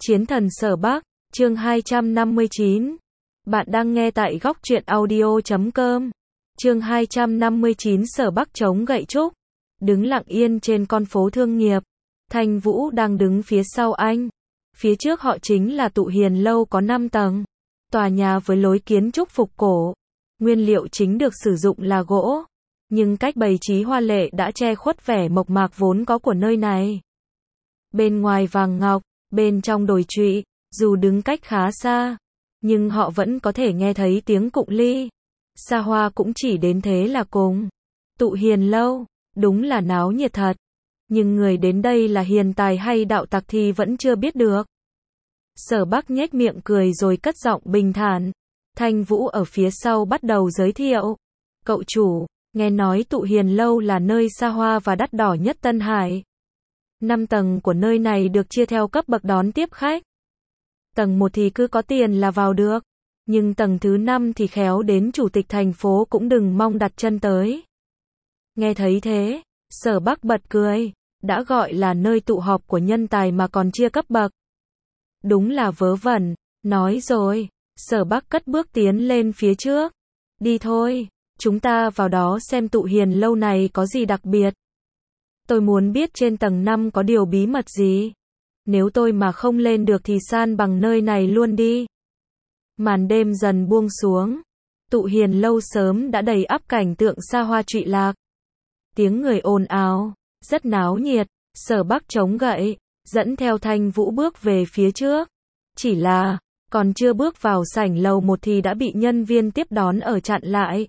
Chiến thần Sở Bắc, chương 259. Bạn đang nghe tại góc truyện audio.com. Chương 259 Sở Bắc chống gậy trúc, đứng lặng yên trên con phố thương nghiệp. Thanh Vũ đang đứng phía sau anh. Phía trước họ chính là Tụ Hiền lâu có 5 tầng. Tòa nhà với lối kiến trúc phục cổ. Nguyên liệu chính được sử dụng là gỗ. Nhưng cách bày trí hoa lệ đã che khuất vẻ mộc mạc vốn có của nơi này. Bên ngoài vàng ngọc, bên trong đồi trụy, dù đứng cách khá xa, nhưng họ vẫn có thể nghe thấy tiếng cụng ly. Xa hoa cũng chỉ đến thế là cùng. Tụ Hiền lâu, đúng là náo nhiệt thật. Nhưng người đến đây là hiền tài hay đạo tặc thì vẫn chưa biết được. Sở Bắc nhếch miệng cười rồi cất giọng bình thản. Thanh Vũ ở phía sau bắt đầu giới thiệu. Cậu chủ, nghe nói Tụ Hiền lâu là nơi xa hoa và đắt đỏ nhất Tân Hải. 5 tầng của nơi này được chia theo cấp bậc đón tiếp khách. Tầng 1 thì cứ có tiền là vào được. Nhưng tầng thứ 5 thì khéo đến chủ tịch thành phố cũng đừng mong đặt chân tới. Nghe thấy thế, Sở Bắc bật cười. Đã gọi là nơi tụ họp của nhân tài mà còn chia cấp bậc. Đúng là vớ vẩn. Nói rồi, Sở Bắc cất bước tiến lên phía trước. Đi thôi, chúng ta vào đó xem Tụ Hiền lâu này có gì đặc biệt. Tôi muốn biết trên tầng 5 có điều bí mật gì. Nếu tôi mà không lên được thì san bằng nơi này luôn đi. Màn đêm dần buông xuống. Tụ Hiền lâu sớm đã đầy ắp cảnh tượng xa hoa trụy lạc. Tiếng người ồn ào, rất náo nhiệt. Sở Bắc chống gậy, dẫn theo Thanh Vũ bước về phía trước. Chỉ là, còn chưa bước vào sảnh lầu 1 thì đã bị nhân viên tiếp đón ở chặn lại.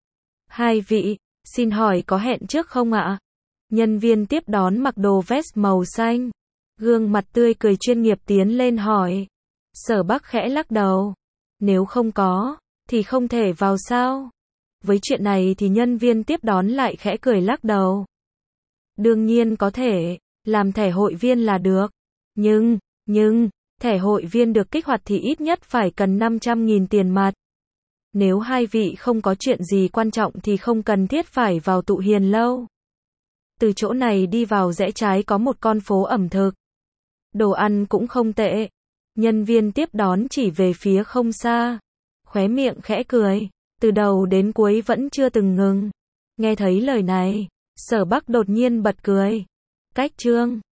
Hai vị, xin hỏi có hẹn trước không ạ? Nhân viên tiếp đón mặc đồ vest màu xanh. Gương mặt tươi cười chuyên nghiệp tiến lên hỏi. Sở Bắc khẽ lắc đầu. Nếu không có, thì không thể vào sao? Với chuyện này thì nhân viên tiếp đón lại khẽ cười lắc đầu. Đương nhiên có thể, làm thẻ hội viên là được. Nhưng, thẻ hội viên được kích hoạt thì ít nhất phải cần 500.000 tiền mặt. Nếu hai vị không có chuyện gì quan trọng thì không cần thiết phải vào Tụ Hiền lâu. Từ chỗ này đi vào rẽ trái có một con phố ẩm thực. Đồ ăn cũng không tệ. Nhân viên tiếp đón chỉ về phía không xa. Khóe miệng khẽ cười. Từ đầu đến cuối vẫn chưa từng ngừng. Nghe thấy lời này, Sở Bắc đột nhiên bật cười. Cách trương,